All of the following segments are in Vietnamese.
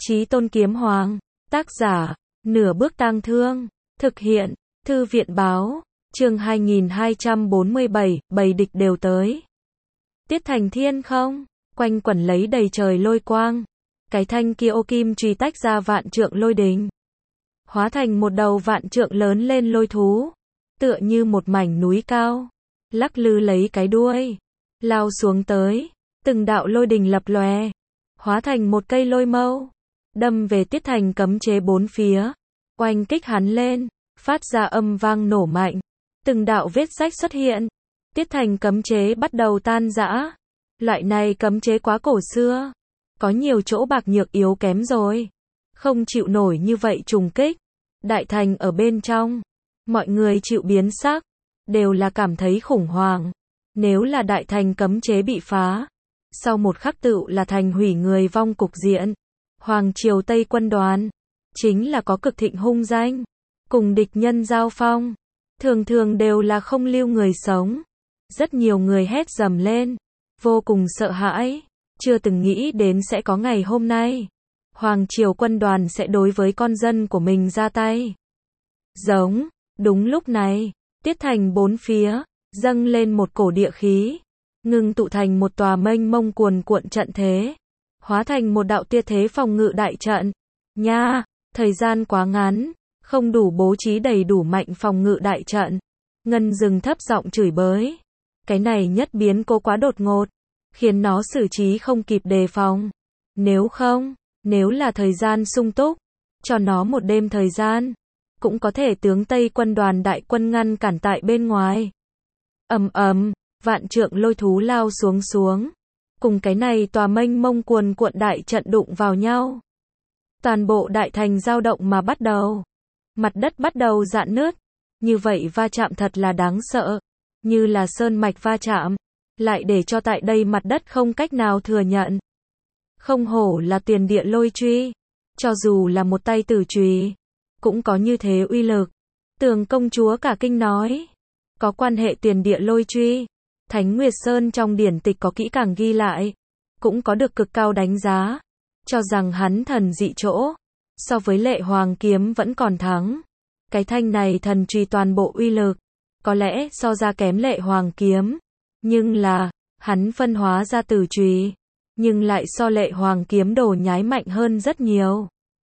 Chí Tôn Kiếm Hoàng. Tác giả, Nửa Bước Tang Thương. Thực hiện, Thư viện báo. Chương 2247, bầy địch đều tới. Tiết Thành Thiên không? Quanh quẩn lấy đầy trời lôi quang. Cái thanh kia ô kim chùy tách ra vạn trượng lôi đình. Hóa thành một đầu vạn trượng lớn lên lôi thú. Tựa như một mảnh núi cao. Lắc lư lấy cái đuôi. Lao xuống tới. Từng đạo lôi đình lập lòe. Hóa thành một cây lôi mâu. Đâm về Tiết Thành cấm chế bốn phía. Oanh kích hắn lên. Phát ra âm vang nổ mạnh. Từng đạo vết rách xuất hiện. Tiết Thành cấm chế bắt đầu tan rã. Loại này cấm chế quá cổ xưa. Có nhiều chỗ bạc nhược yếu kém rồi. Không chịu nổi như vậy trùng kích. Đại thành ở bên trong. Mọi người chịu biến sắc. Đều là cảm thấy khủng hoảng. Nếu là đại thành cấm chế bị phá. Sau một khắc tựu là thành hủy người vong cục diện. Hoàng triều Tây quân đoàn. Chính là có cực thịnh hung danh. Cùng địch nhân giao phong. Thường thường đều là không lưu người sống. Rất nhiều người hét dầm lên. Vô cùng sợ hãi. Chưa từng nghĩ đến sẽ có ngày hôm nay. Hoàng triều quân đoàn sẽ đối với con dân của mình ra tay. Giống. Đúng lúc này. Tiết Thành bốn phía. Dâng lên một cổ địa khí. Ngưng tụ thành một tòa mênh mông cuồn cuộn trận thế. Hóa thành một đạo tia thế phòng ngự đại trận. Nha. Thời gian quá ngắn. Không đủ bố trí đầy đủ mạnh phòng ngự đại trận. Ngân dừng thấp giọng chửi bới. Cái này nhất biến cố quá đột ngột. Khiến nó xử trí không kịp đề phòng. Nếu là thời gian sung túc. Cho nó một đêm thời gian. Cũng có thể tướng Tây quân đoàn đại quân ngăn cản tại bên ngoài. Vạn trượng lôi thú lao xuống. Cùng cái này tòa mênh mông cuồn cuộn đại trận đụng vào nhau. Toàn bộ đại thành dao động mà bắt đầu. Mặt đất bắt đầu rạn nứt. Như vậy va chạm thật là đáng sợ. Như là sơn mạch va chạm. Lại để cho tại đây mặt đất không cách nào thừa nhận. Không hổ là tiền địa lôi truy. Cho dù là một tay tử chùy. Cũng có như thế uy lực. Tường công chúa cả kinh nói. Có quan hệ tiền địa lôi truy. Thánh Nguyệt Sơn trong điển tịch có kỹ càng ghi lại. Cũng có được cực cao đánh giá. Cho rằng hắn thần dị chỗ. So với Lệ Hoàng kiếm vẫn còn thắng. Cái thanh này thần truy toàn bộ uy lực. Có lẽ so ra kém Lệ Hoàng kiếm. Nhưng là, hắn phân hóa ra tử chùy. Nhưng lại so Lệ Hoàng kiếm đồ nhái mạnh hơn rất nhiều.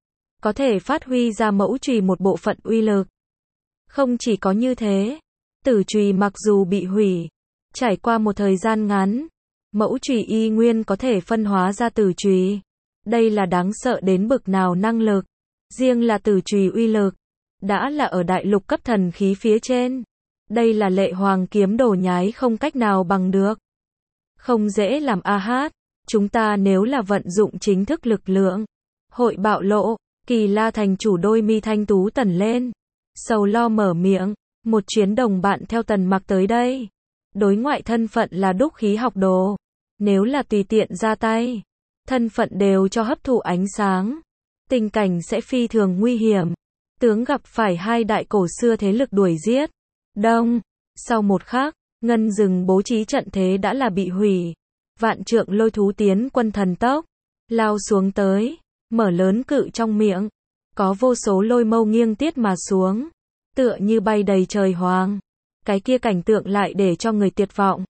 Có thể phát huy ra mẫu chùy một bộ phận uy lực. Không chỉ có như thế. Tử chùy mặc dù bị hủy. Trải qua một thời gian ngắn. Mẫu chùy y nguyên có thể phân hóa ra tử chùy. Đây là đáng sợ đến bực nào năng lực. Riêng là tử chùy uy lực. Đã là ở đại lục cấp thần khí phía trên. Đây là Lệ Hoàng kiếm đồ nhái không cách nào bằng được. Không dễ làm a hát. Chúng ta nếu là vận dụng chính thức lực lượng. Hội bạo lộ. Kỳ La thành chủ đôi mi thanh tú tẩn lên. Sầu lo mở miệng. Một chuyến đồng bạn theo Tần Mặc tới đây. Đối ngoại thân phận là đúc khí học đồ. Nếu là tùy tiện ra tay. Thân phận đều cho hấp thụ ánh sáng. Tình cảnh sẽ phi thường nguy hiểm. Tướng gặp phải hai đại cổ xưa thế lực đuổi giết. Đông. Sau một khắc, ngân rừng bố trí trận thế đã là bị hủy. Vạn trượng lôi thú tiến quân thần tốc. Lao xuống tới. Mở lớn cự trong miệng. Có vô số lôi mâu nghiêng tiết mà xuống. Tựa như bay đầy trời hoàng. Cái kia cảnh tượng lại để cho người tuyệt vọng.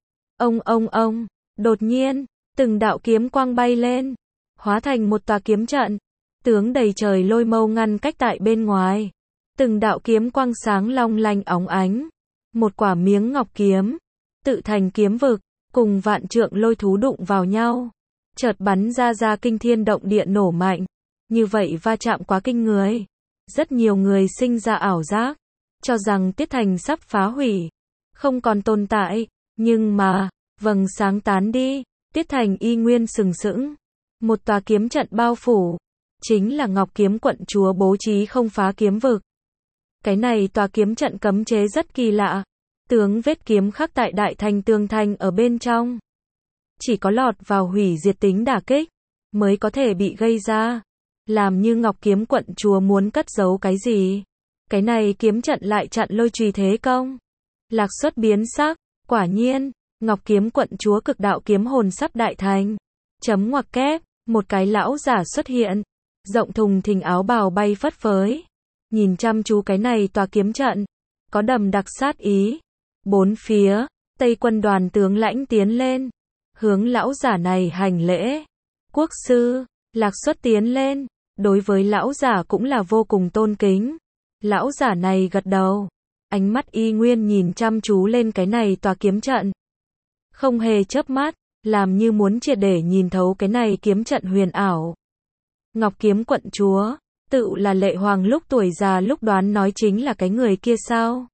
Ông. Đột nhiên, từng đạo kiếm quang bay lên. Hóa thành một tòa kiếm trận. Tướng đầy trời lôi mâu ngăn cách tại bên ngoài. Từng đạo kiếm quang sáng long lanh óng ánh. Một quả miếng ngọc kiếm. Tự thành kiếm vực. Cùng vạn trượng lôi thú đụng vào nhau. Chợt bắn ra kinh thiên động địa nổ mạnh. Như vậy va chạm quá kinh người. Rất nhiều người sinh ra ảo giác. Cho rằng Tiết Thành sắp phá hủy. Không còn tồn tại. Nhưng mà, vầng sáng tán đi. Tiết Thành y nguyên sừng sững. Một tòa kiếm trận bao phủ. Chính là Ngọc Kiếm quận chúa bố trí không phá kiếm vực. Cái này tòa kiếm trận cấm chế rất kỳ lạ. Tướng vết kiếm khắc tại đại thành tường thành ở bên trong. Chỉ có lọt vào hủy diệt tính đả kích. Mới có thể bị gây ra. Làm như Ngọc Kiếm quận chúa muốn cất giấu cái gì. Cái này kiếm trận lại chặn lôi chùy thế công. Lạc Xuất biến sắc. Quả nhiên, Ngọc Kiếm quận chúa cực đạo kiếm hồn sắp đại thành. Chấm ngoặc kép. Một cái lão giả xuất hiện. rộng thùng thình áo bào bay phất phới, nhìn chăm chú cái này tòa kiếm trận, có đậm đặc sát ý. Bốn phía, Tây quân đoàn tướng lãnh tiến lên, hướng lão giả này hành lễ. Quốc sư, Lạc Xuất tiến lên, đối với lão giả cũng là vô cùng tôn kính. Lão giả này gật đầu, ánh mắt y nguyên nhìn chăm chú lên cái này tòa kiếm trận. Không hề chớp mắt, làm như muốn triệt để nhìn thấu cái này kiếm trận huyền ảo. Ngọc Kiếm quận chúa, tự là Lệ Hoàng lúc tuổi già lúc đoán nói chính là cái người kia sao?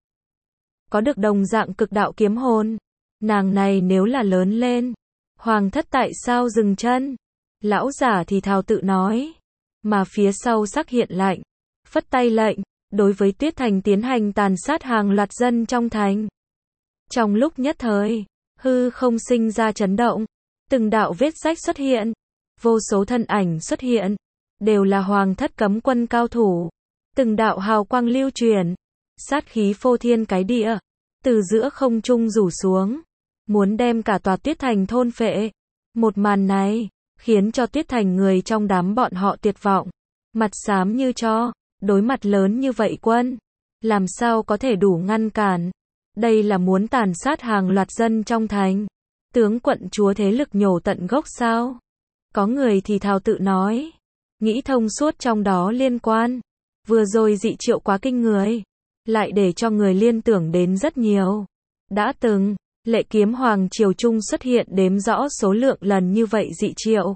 Có được đồng dạng cực đạo kiếm hồn, nàng này nếu là lớn lên, Hoàng thất tại sao dừng chân? Lão giả thì thào tự nói, mà phía sau sắc hiện lạnh, phất tay lệnh, đối với Tuyết Thành tiến hành tàn sát hàng loạt dân trong thành. Trong lúc nhất thời, hư không sinh ra chấn động, từng đạo vết rách xuất hiện, vô số thân ảnh xuất hiện, đều là Hoàng thất cấm quân cao thủ, từng đạo hào quang lưu truyền, sát khí phô thiên cái địa, từ giữa không trung rủ xuống, muốn đem cả tòa Tuyết Thành thôn phệ. Một màn này, khiến cho Tuyết Thành người trong đám bọn họ tuyệt vọng, mặt xám như tro, đối mặt lớn như vậy quân, làm sao có thể đủ ngăn cản, đây là muốn tàn sát hàng loạt dân trong thành, tướng quận chúa thế lực nhổ tận gốc sao? Có người thì thào tự nói, nghĩ thông suốt trong đó liên quan, vừa rồi dị triệu quá kinh người, lại để cho người liên tưởng đến rất nhiều. Đã từng, Lệ Kiếm Hoàng triều trung xuất hiện đếm rõ số lượng lần như vậy dị triệu.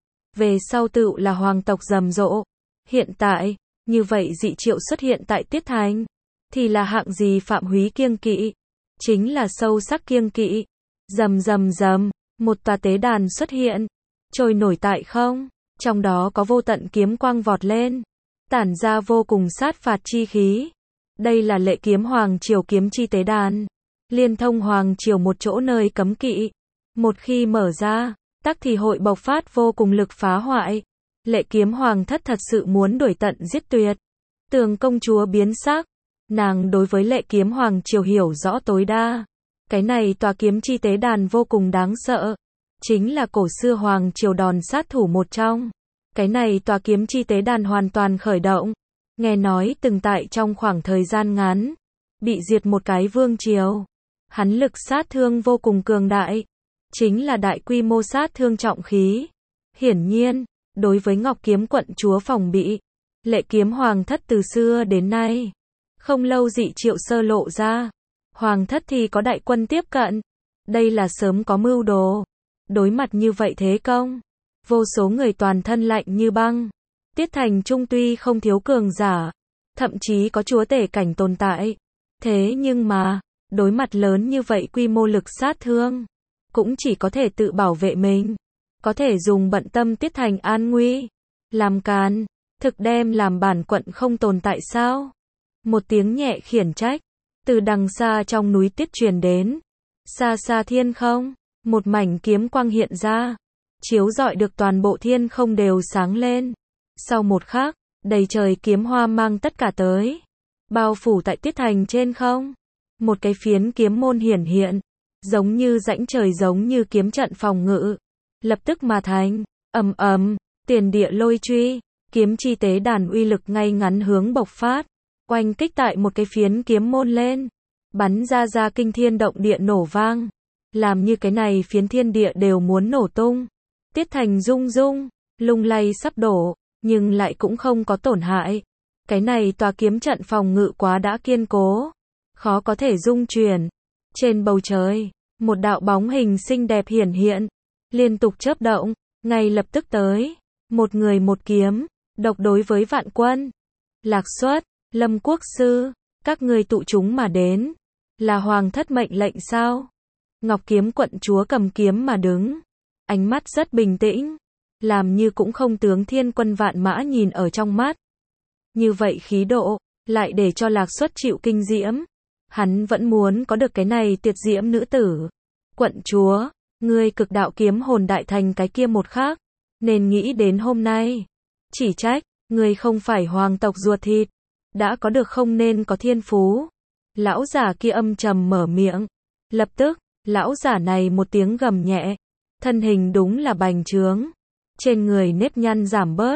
Về sau tự là hoàng tộc rầm rộ. Hiện tại, như vậy dị triệu xuất hiện tại Tuyết Thành, thì là hạng gì Phạm Húy kiêng kỵ? Chính là sâu sắc kiêng kỵ. Rầm rầm rầm, một tòa tế đàn xuất hiện, trôi nổi tại không, trong đó có vô tận kiếm quang vọt lên, tản ra vô cùng sát phạt chi khí. Đây là Lệ Kiếm Hoàng triều kiếm chi tế đàn, liên thông hoàng triều một chỗ nơi cấm kỵ. Một khi mở ra, tắc thì hội bộc phát vô cùng lực phá hoại. Lệ Kiếm Hoàng thất thật sự muốn đuổi tận giết tuyệt. Tường công chúa biến sắc, nàng đối với Lệ Kiếm Hoàng triều hiểu rõ tối đa. Cái này tòa kiếm chi tế đàn vô cùng đáng sợ, chính là cổ xưa hoàng triều đòn sát thủ một trong. Cái này tòa kiếm chi tế đàn hoàn toàn khởi động, nghe nói từng tại trong khoảng thời gian ngắn, bị diệt một cái vương triều. Hắn lực sát thương vô cùng cường đại, chính là đại quy mô sát thương trọng khí. Hiển nhiên, đối với Ngọc Kiếm quận chúa phòng bị, Lệ Kiếm Hoàng thất từ xưa đến nay, không lâu dị triệu sơ lộ ra, Hoàng thất thì có đại quân tiếp cận, đây là sớm có mưu đồ. Đối mặt như vậy thế công, vô số người toàn thân lạnh như băng. Tuyết Thành trung tuy không thiếu cường giả, thậm chí có chúa tể cảnh tồn tại, thế nhưng mà, đối mặt lớn như vậy quy mô lực sát thương, cũng chỉ có thể tự bảo vệ mình, có thể dùng bận tâm Tuyết Thành an nguy, làm càn, thực đem làm bản quận không tồn tại sao? Một tiếng nhẹ khiển trách, từ đằng xa trong núi tuyết truyền đến, xa xa thiên không, một mảnh kiếm quang hiện ra, chiếu rọi được toàn bộ thiên không đều sáng lên. Sau một khắc, đầy trời kiếm hoa mang tất cả tới, bao phủ tại Tuyết Thành trên không. Một cái phiến kiếm môn hiển hiện, giống như rãnh trời giống như kiếm trận phòng ngự, lập tức mà thành, ầm ầm, tiền địa lôi truy, kiếm chi tế đàn uy lực ngay ngắn hướng bộc phát, oanh kích tại một cái phiến kiếm môn lên, bắn ra kinh thiên động địa nổ vang, làm như cái này phiến thiên địa đều muốn nổ tung. Tuyết Thành rung rung, lung lay sắp đổ, nhưng lại cũng không có tổn hại. Cái này tòa kiếm trận phòng ngự quá đã kiên cố, khó có thể dung chuyển. Trên bầu trời, một đạo bóng hình xinh đẹp hiển hiện, liên tục chớp động, ngay lập tức tới, một người một kiếm, độc đối với vạn quân. Lạc Xuất, Lâm quốc sư, các ngươi tụ chúng mà đến, là hoàng thất mệnh lệnh sao? Ngọc Kiếm quận chúa cầm kiếm mà đứng, ánh mắt rất bình tĩnh, làm như cũng không tướng thiên quân vạn mã nhìn ở trong mắt. Như vậy khí độ, lại để cho Lạc Xuất chịu kinh diễm. Hắn vẫn muốn có được cái này tuyệt diễm nữ tử. Quận chúa, ngươi cực đạo kiếm hồn đại thành cái kia một khác, nên nghĩ đến hôm nay. Chỉ trách, ngươi không phải hoàng tộc ruột thịt, đã có được không nên có thiên phú. Lão giả kia âm trầm mở miệng. Lập tức, lão giả này một tiếng gầm nhẹ, thân hình đúng là bành trướng, trên người nếp nhăn giảm bớt,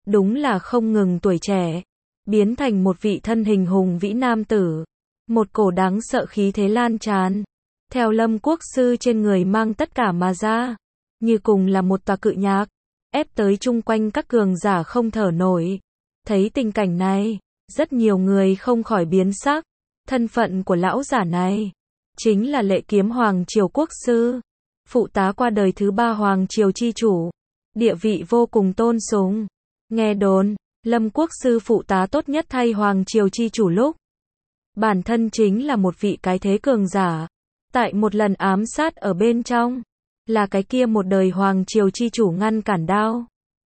đúng là không ngừng tuổi trẻ, biến thành một vị thân hình hùng vĩ nam tử, một cổ đáng sợ khí thế lan tràn, theo Lâm Quốc Sư trên người mang tất cả mà ra, như cùng là một tòa cự nhạc, ép tới chung quanh các cường giả không thở nổi. Thấy tình cảnh này, rất nhiều người không khỏi biến sắc, thân phận của lão giả này, chính là Lệ Kiếm Hoàng Triều Quốc Sư, phụ tá qua đời thứ 3 Hoàng Triều chi chủ, địa vị vô cùng tôn sùng. Nghe đồn, Lâm Quốc Sư phụ tá tốt nhất thay Hoàng Triều chi chủ lúc, bản thân chính là một vị cái thế cường giả, tại một lần ám sát ở bên trong, là cái kia một đời Hoàng Triều chi chủ ngăn cản đao,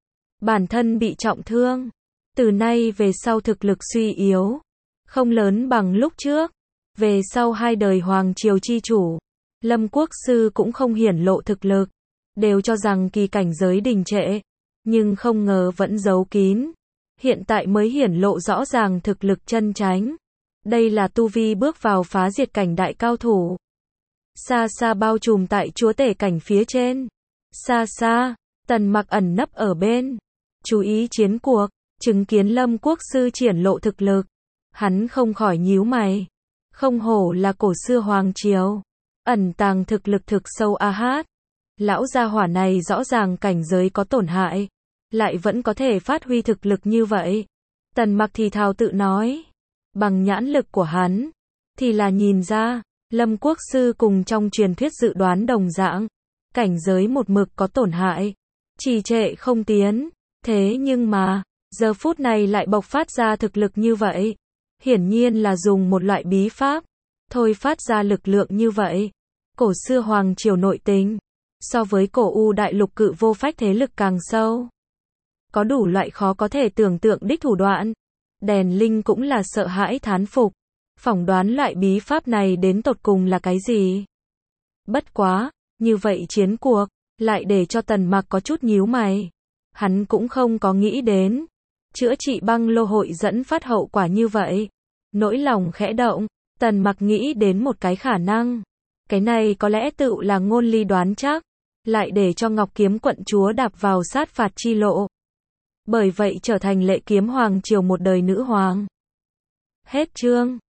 bản thân bị trọng thương, từ nay về sau thực lực suy yếu, không lớn bằng lúc trước. Về sau 2 đời Hoàng Triều chi chủ, Lâm Quốc Sư cũng không hiển lộ thực lực, đều cho rằng kỳ cảnh giới đình trệ, nhưng không ngờ vẫn giấu kín, hiện tại mới hiển lộ rõ ràng thực lực chân chánh. Đây là tu vi bước vào phá diệt cảnh đại cao thủ, xa xa bao trùm tại chúa tể cảnh phía trên. Xa xa, Tần Mặc ẩn nấp ở bên, chú ý chiến cuộc, chứng kiến Lâm Quốc Sư triển lộ thực lực, hắn không khỏi nhíu mày. Không hổ là cổ xưa Hoàng Triều, ẩn tàng thực lực thực sâu a hát. Lão gia hỏa này rõ ràng cảnh giới có tổn hại, lại vẫn có thể phát huy thực lực như vậy. Tần Mặc thì thào tự nói, bằng nhãn lực của hắn, thì là nhìn ra, Lâm Quốc Sư cùng trong truyền thuyết dự đoán đồng dạng, cảnh giới một mực có tổn hại, trì trệ không tiến. Thế nhưng mà, giờ phút này lại bộc phát ra thực lực như vậy. Hiển nhiên là dùng một loại bí pháp, thôi phát ra lực lượng như vậy. Cổ xưa Hoàng Triều nội tình, so với cổ U đại lục cự vô phách thế lực càng sâu. Có đủ loại khó có thể tưởng tượng đích thủ đoạn. Đèn Linh cũng là sợ hãi thán phục, phỏng đoán loại bí pháp này đến tột cùng là cái gì. Bất quá, như vậy chiến cuộc, lại để cho Tần Mặc có chút nhíu mày. Hắn cũng không có nghĩ đến, chữa trị băng lô hội dẫn phát hậu quả như vậy. Nỗi lòng khẽ động, Tần Mặc nghĩ đến một cái khả năng. Cái này có lẽ tự là ngôn ly đoán chắc, lại để cho Ngọc Kiếm quận chúa đạp vào sát phạt chi lộ. Bởi vậy trở thành Lệ Kiếm Hoàng Triều một đời nữ hoàng. Hết chương.